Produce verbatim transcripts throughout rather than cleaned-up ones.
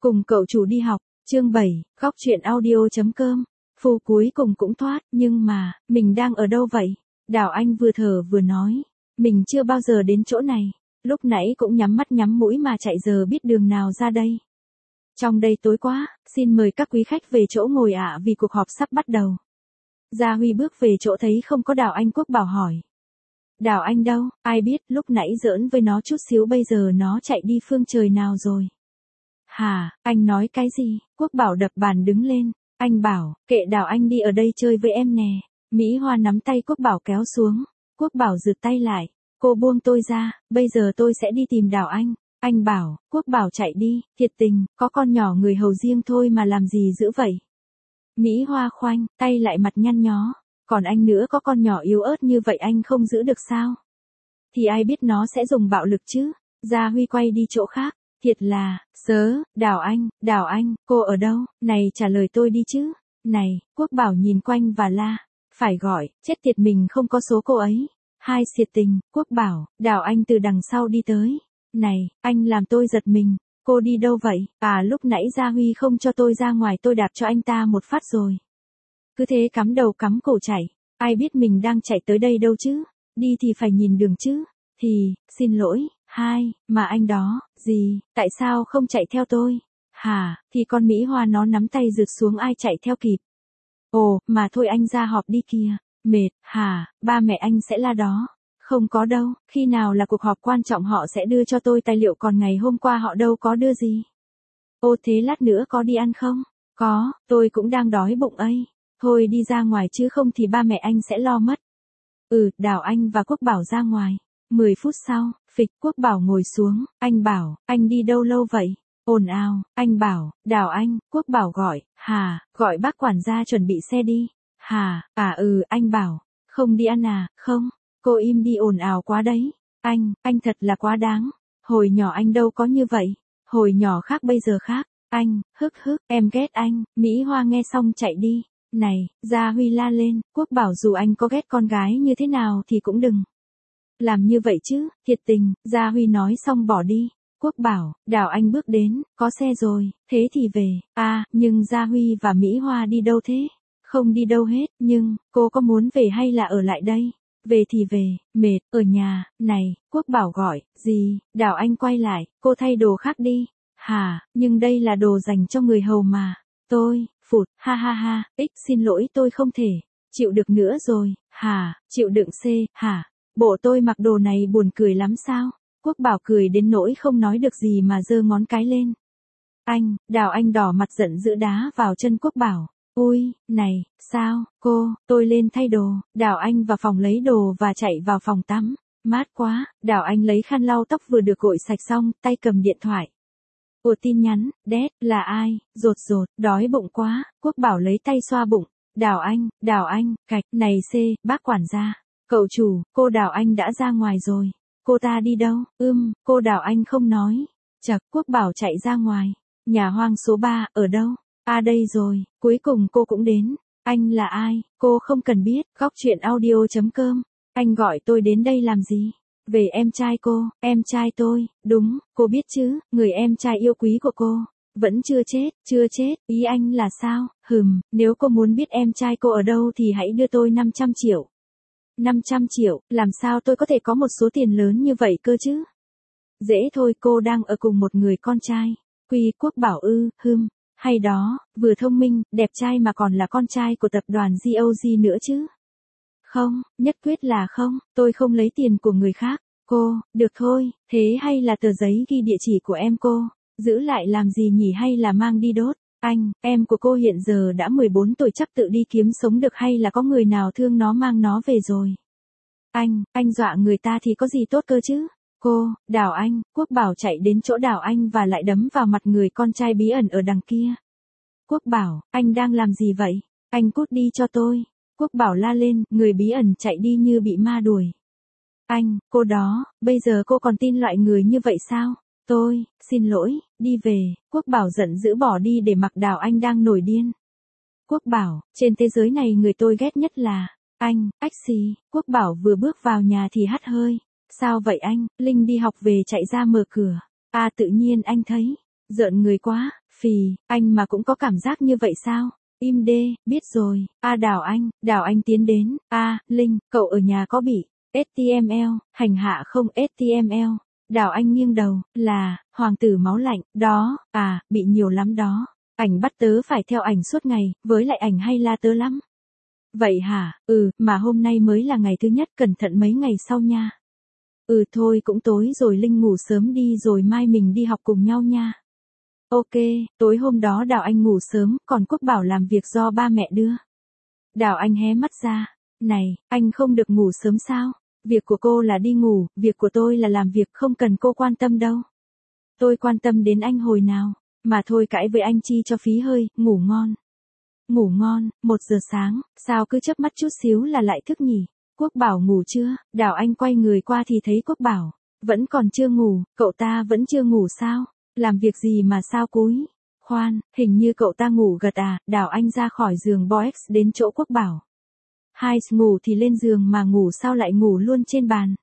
Cùng cậu chủ đi học, chương bảy, góc chuyện audio.com. Phu cuối cùng cũng thoát, nhưng mà, mình đang ở đâu vậy? Đào Anh vừa thở vừa nói. Mình chưa bao giờ đến chỗ này. Lúc nãy cũng nhắm mắt nhắm mũi mà chạy giờ biết đường nào ra đây. Trong đây tối quá, xin mời các quý khách về chỗ ngồi ạ vì cuộc họp sắp bắt đầu. Gia Huy bước về chỗ thấy không có Đào Anh. Quốc Bảo hỏi. Đào Anh đâu, ai biết, lúc nãy giỡn với nó chút xíu bây giờ nó chạy đi phương trời nào rồi. Hả, anh nói cái gì? Quốc Bảo đập bàn đứng lên. Anh bảo, kệ Đào Anh đi ở đây chơi với em nè. Mỹ Hoa nắm tay Quốc Bảo kéo xuống. Quốc Bảo giựt tay lại. Cô buông tôi ra, bây giờ tôi sẽ đi tìm Đào Anh. Anh bảo, Quốc Bảo chạy đi, thiệt tình, có con nhỏ người hầu riêng thôi mà làm gì dữ vậy. Mỹ Hoa khoanh, tay lại mặt nhăn nhó. Còn anh nữa có con nhỏ yếu ớt như vậy anh không giữ được sao? Thì ai biết nó sẽ dùng bạo lực chứ? Gia Huy quay đi chỗ khác. Thiệt là, sớ, Đào Anh, Đào Anh, cô ở đâu? Này trả lời tôi đi chứ. Này, Quốc Bảo nhìn quanh và la. Phải gọi, chết tiệt mình không có số cô ấy. Hai xiệt tình, Quốc Bảo, Đào Anh từ đằng sau đi tới. Này, anh làm tôi giật mình. Cô đi đâu vậy? À lúc nãy Gia Huy không cho tôi ra ngoài tôi đạp cho anh ta một phát rồi. Cứ thế cắm đầu cắm cổ chạy. Ai biết mình đang chạy tới đây đâu chứ. Đi thì phải nhìn đường chứ. Thì, xin lỗi. Hai, mà anh đó, gì, tại sao không chạy theo tôi? Hả, thì con Mỹ Hoa nó nắm tay rượt xuống ai chạy theo kịp. Ồ, mà thôi anh ra họp đi kìa. Mệt, hả, ba mẹ anh sẽ la đó. Không có đâu, khi nào là cuộc họp quan trọng họ sẽ đưa cho tôi tài liệu còn ngày hôm qua họ đâu có đưa gì. Ô thế lát nữa có đi ăn không? Có, tôi cũng đang đói bụng ấy. Thôi đi ra ngoài chứ không thì ba mẹ anh sẽ lo mất. Ừ, Đào Anh và Quốc Bảo ra ngoài. Mười phút sau, phịch Quốc Bảo ngồi xuống, anh bảo, anh đi đâu lâu vậy? Ồn ào, anh bảo, Đào Anh, Quốc Bảo gọi, hà, gọi bác quản gia chuẩn bị xe đi. Hà, à ừ, anh bảo, không đi ăn à, không, cô im đi ồn ào quá đấy. Anh, anh thật là quá đáng. Hồi nhỏ anh đâu có như vậy. Hồi nhỏ khác bây giờ khác. Anh, hức hức, em ghét anh. Mỹ Hoa nghe xong chạy đi. Này, Gia Huy la lên, Quốc Bảo dù anh có ghét con gái như thế nào thì cũng đừng làm như vậy chứ, thiệt tình. Gia Huy nói xong bỏ đi. Quốc Bảo, Đào Anh bước đến, có xe rồi, thế thì về. À, nhưng Gia Huy và Mỹ Hoa đi đâu thế? Không đi đâu hết, nhưng, cô có muốn về hay là ở lại đây? Về thì về, mệt, ở nhà, này, Quốc Bảo gọi, gì, Đào Anh quay lại, cô thay đồ khác đi. Hả, nhưng đây là đồ dành cho người hầu mà. Tôi, phụt, ha ha ha, ích xin lỗi tôi không thể, chịu được nữa rồi, hả, chịu đựng C, hả, bộ tôi mặc đồ này buồn cười lắm sao? Quốc Bảo cười đến nỗi không nói được gì mà giơ ngón cái lên. Anh, Đào Anh đỏ mặt giận dữ đá vào chân Quốc Bảo. Ui, này, sao, cô, tôi lên thay đồ. Đào Anh vào phòng lấy đồ và chạy vào phòng tắm. Mát quá, Đào Anh lấy khăn lau tóc vừa được gội sạch xong, tay cầm điện thoại. Ủa tin nhắn, đét, là ai, rột rột, đói bụng quá, Quốc Bảo lấy tay xoa bụng. Đào Anh, Đào Anh, cạch, này C, bác quản gia. Cậu chủ, cô Đào Anh đã ra ngoài rồi. Cô ta đi đâu? Ưm, cô Đào Anh không nói. Chật, Quốc Bảo chạy ra ngoài. Nhà hoang số ba, ở đâu? À đây rồi, cuối cùng cô cũng đến. Anh là ai? Cô không cần biết. Góc chuyện audio.com. Anh gọi tôi đến đây làm gì? Về em trai cô, em trai tôi, đúng, cô biết chứ, người em trai yêu quý của cô. Vẫn chưa chết, chưa chết, ý anh là sao? Hừm, nếu cô muốn biết em trai cô ở đâu thì hãy đưa tôi năm trăm triệu. năm trăm triệu, làm sao tôi có thể có một số tiền lớn như vậy cơ chứ? Dễ thôi, cô đang ở cùng một người con trai. Quy Quốc Bảo ư, hừm, hay đó, vừa thông minh, đẹp trai mà còn là con trai của tập đoàn giê o giê nữa chứ. Không, nhất quyết là không, tôi không lấy tiền của người khác. Cô, được thôi, thế hay là tờ giấy ghi địa chỉ của em cô, giữ lại làm gì nhỉ hay là mang đi đốt? Anh, em của cô hiện giờ đã mười bốn tuổi chắc tự đi kiếm sống được hay là có người nào thương nó mang nó về rồi? Anh, anh dọa người ta thì có gì tốt cơ chứ? Cô, Đào Anh, Quốc Bảo chạy đến chỗ Đào Anh và lại đấm vào mặt người con trai bí ẩn ở đằng kia. Quốc Bảo, anh đang làm gì vậy? Anh cút đi cho tôi. Quốc Bảo la lên, người bí ẩn chạy đi như bị ma đuổi. Anh, cô đó, bây giờ cô còn tin loại người như vậy sao? Tôi, xin lỗi, đi về. Quốc Bảo giận dữ bỏ đi để mặc Đào Anh đang nổi điên. Quốc Bảo, trên thế giới này người tôi ghét nhất là anh, ách xì. Quốc Bảo vừa bước vào nhà thì hắt hơi. Sao vậy anh? Linh đi học về chạy ra mở cửa. À tự nhiên anh thấy, giận người quá, Phì, anh mà cũng có cảm giác như vậy sao? Im đê, biết rồi. A Đào Anh, Đào Anh tiến đến. A, Linh, cậu ở nhà có bị ét tê em lờ, hành hạ không ét tê em lờ? Đào Anh nghiêng đầu, là, hoàng tử máu lạnh, đó, à, bị nhiều lắm đó. Ảnh bắt tớ phải theo ảnh suốt ngày, với lại ảnh hay la tớ lắm. Vậy hả, ừ, mà hôm nay mới là ngày thứ nhất, cẩn thận mấy ngày sau nha. Ừ thôi cũng tối rồi, Linh ngủ sớm đi rồi mai mình đi học cùng nhau nha. Ok, tối hôm đó Đào Anh ngủ sớm, còn Quốc Bảo làm việc do ba mẹ đưa. Đào Anh hé mắt ra, này, anh không được ngủ sớm sao? Việc của cô là đi ngủ, việc của tôi là làm việc, không cần cô quan tâm đâu. Tôi quan tâm đến anh hồi nào, mà thôi cãi với anh chi cho phí hơi, ngủ ngon. Ngủ ngon, một giờ sáng, sao cứ chớp mắt chút xíu là lại thức nhỉ? Quốc Bảo ngủ chưa? Đào Anh quay người qua thì thấy Quốc Bảo, vẫn còn chưa ngủ, cậu ta vẫn chưa ngủ sao? Làm việc gì mà sao cúi? Khoan, hình như cậu ta ngủ gật à? Đào Anh ra khỏi giường Boex đến chỗ Quốc Bảo. Hai ngủ thì lên giường mà ngủ sao lại ngủ luôn trên bàn?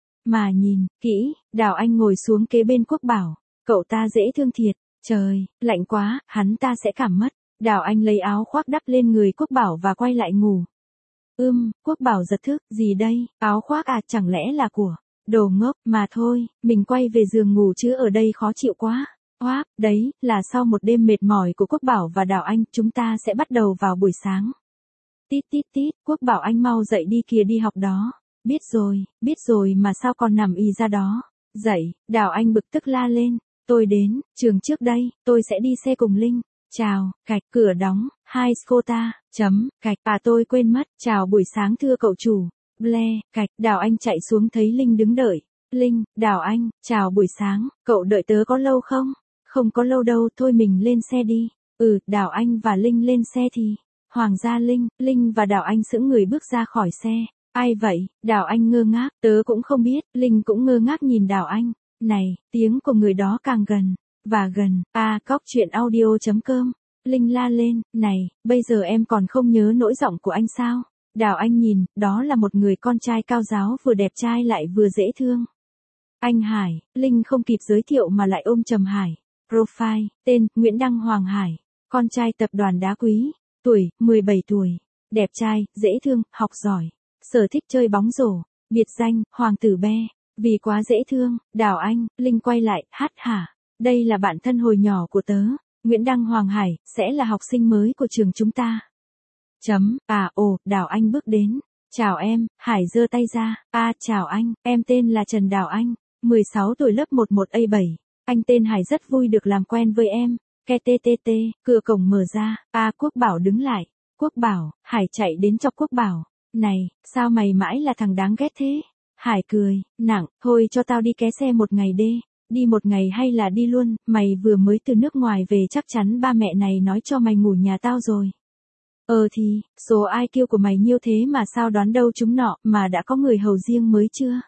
Mà nhìn, kỹ, Đào Anh ngồi xuống kế bên Quốc Bảo, cậu ta dễ thương thiệt, trời, lạnh quá, hắn ta sẽ cảm mất. Đào Anh lấy áo khoác đắp lên người Quốc Bảo và quay lại ngủ. Ưm, Quốc Bảo giật thức, gì đây, áo khoác à, chẳng lẽ là của, đồ ngốc, mà thôi, mình quay về giường ngủ chứ ở đây khó chịu quá. Oác, đấy, là sau một đêm mệt mỏi của Quốc Bảo và Đào Anh, chúng ta sẽ bắt đầu vào buổi sáng. Tít tít tít, Quốc Bảo anh mau dậy đi kìa, đi học đó. Biết rồi, biết rồi mà sao còn nằm ì ra đó. Dậy, Đào Anh bực tức la lên. Tôi đến, trường trước đây, tôi sẽ đi xe cùng Linh. Chào, cạch, cửa đóng, hai Skota, chấm, cạch, à tôi quên mất, chào buổi sáng thưa cậu chủ. Ble, cạch, Đào Anh chạy xuống thấy Linh đứng đợi. Linh, Đào Anh, chào buổi sáng, cậu đợi tớ có lâu không? Không có lâu đâu, thôi mình lên xe đi. Ừ, Đào Anh và Linh lên xe thì. Hoàng gia Linh, Linh và Đào Anh sững người bước ra khỏi xe. Ai vậy? Đào Anh ngơ ngác, tớ cũng không biết, Linh cũng ngơ ngác nhìn Đào Anh. Này, tiếng của người đó càng gần, và gần, à, cóc chuyện audio chấm com. Linh la lên, này, bây giờ em còn không nhớ nỗi giọng của anh sao? Đào Anh nhìn, đó là một người con trai cao ráo vừa đẹp trai lại vừa dễ thương. Anh Hải, Linh không kịp giới thiệu mà lại ôm chầm Hải. Profile, tên, Nguyễn Đăng Hoàng Hải, con trai tập đoàn đá quý. Tuổi, mười bảy tuổi. Đẹp trai, dễ thương, học giỏi. Sở thích chơi bóng rổ. Biệt danh, Hoàng tử Be. Vì quá dễ thương, Đào Anh, Linh quay lại, hát hả. Đây là bạn thân hồi nhỏ của tớ. Nguyễn Đăng Hoàng Hải, sẽ là học sinh mới của trường chúng ta. Chấm, à ồ, Đào Anh bước đến. Chào em, Hải giơ tay ra. À, chào anh, em tên là Trần Đào Anh. mười sáu tuổi lớp mười một A bảy. Anh tên Hải rất vui được làm quen với em. Ke tê tê tê, cửa cổng mở ra, a Quốc Bảo đứng lại. Quốc Bảo, Hải chạy đến chọc Quốc Bảo. Này, sao mày mãi là thằng đáng ghét thế? Hải cười, nặng, thôi cho tao đi ké xe một ngày đê. Đi một ngày hay là đi luôn, mày vừa mới từ nước ngoài về chắc chắn ba mẹ này nói cho mày ngủ nhà tao rồi. Ờ thì, số i kiu của mày nhiêu thế mà sao đoán đâu chúng nọ, mà đã có người hầu riêng mới chưa?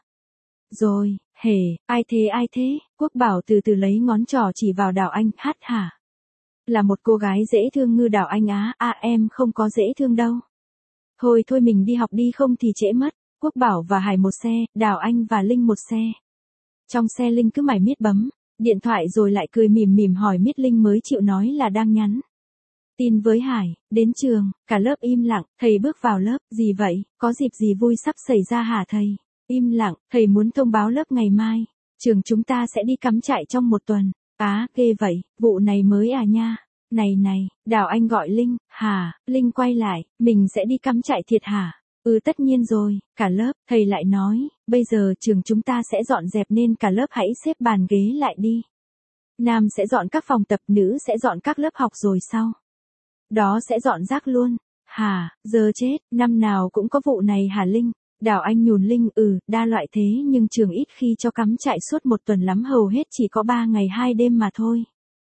Rồi, hề, ai thế ai thế? Quốc Bảo từ từ lấy ngón trỏ chỉ vào Đào Anh, hát hả? Là một cô gái dễ thương ngư Đào Anh á, à em không có dễ thương đâu. Thôi thôi mình đi học đi không thì trễ mất. Quốc Bảo và Hải một xe, Đào Anh và Linh một xe. Trong xe Linh cứ mải miết bấm điện thoại rồi lại cười mỉm mỉm hỏi miết Linh mới chịu nói là đang nhắn tin với Hải. Đến trường, cả lớp im lặng, thầy bước vào lớp, gì vậy, có dịp gì vui sắp xảy ra hả thầy? Im lặng, thầy muốn thông báo lớp ngày mai, trường chúng ta sẽ đi cắm trại trong một tuần. Á, ghê vậy, vụ này mới à nha. Này này, Đào Anh gọi Linh, hả, Linh quay lại, mình sẽ đi cắm trại thiệt hả? Ừ tất nhiên rồi, cả lớp, thầy lại nói, bây giờ trường chúng ta sẽ dọn dẹp nên cả lớp hãy xếp bàn ghế lại đi. Nam sẽ dọn các phòng tập, nữ sẽ dọn các lớp học rồi sau đó sẽ dọn rác luôn. Hả, giờ chết, năm nào cũng có vụ này hả Linh? Đào Anh nhùn Linh, ừ, đa loại thế nhưng trường ít khi cho cắm trại suốt một tuần lắm, hầu hết chỉ có ba ngày hai đêm mà thôi.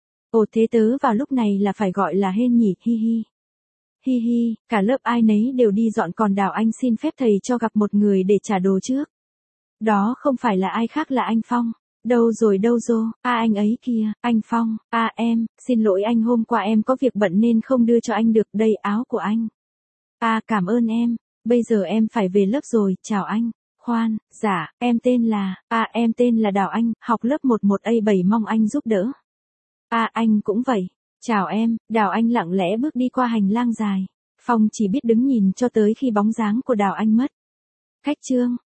Ồ thế tớ vào lúc này là phải gọi là hên nhỉ, hi hi. Hi hi, cả lớp ai nấy đều đi dọn còn Đào Anh xin phép thầy cho gặp một người để trả đồ trước. Đó không phải là ai khác là anh Phong. Đâu rồi đâu rồi, à anh ấy kìa, anh Phong, à em, xin lỗi anh hôm qua em có việc bận nên không đưa cho anh được, đây áo của anh. À cảm ơn em, bây giờ em phải về lớp rồi, chào anh. Khoan, dạ, em tên là, à em tên là Đào Anh, học lớp mười một A bảy mong anh giúp đỡ. À anh cũng vậy. Chào em, Đào Anh lặng lẽ bước đi qua hành lang dài. Phong chỉ biết đứng nhìn cho tới khi bóng dáng của Đào Anh mất. Khách Trương,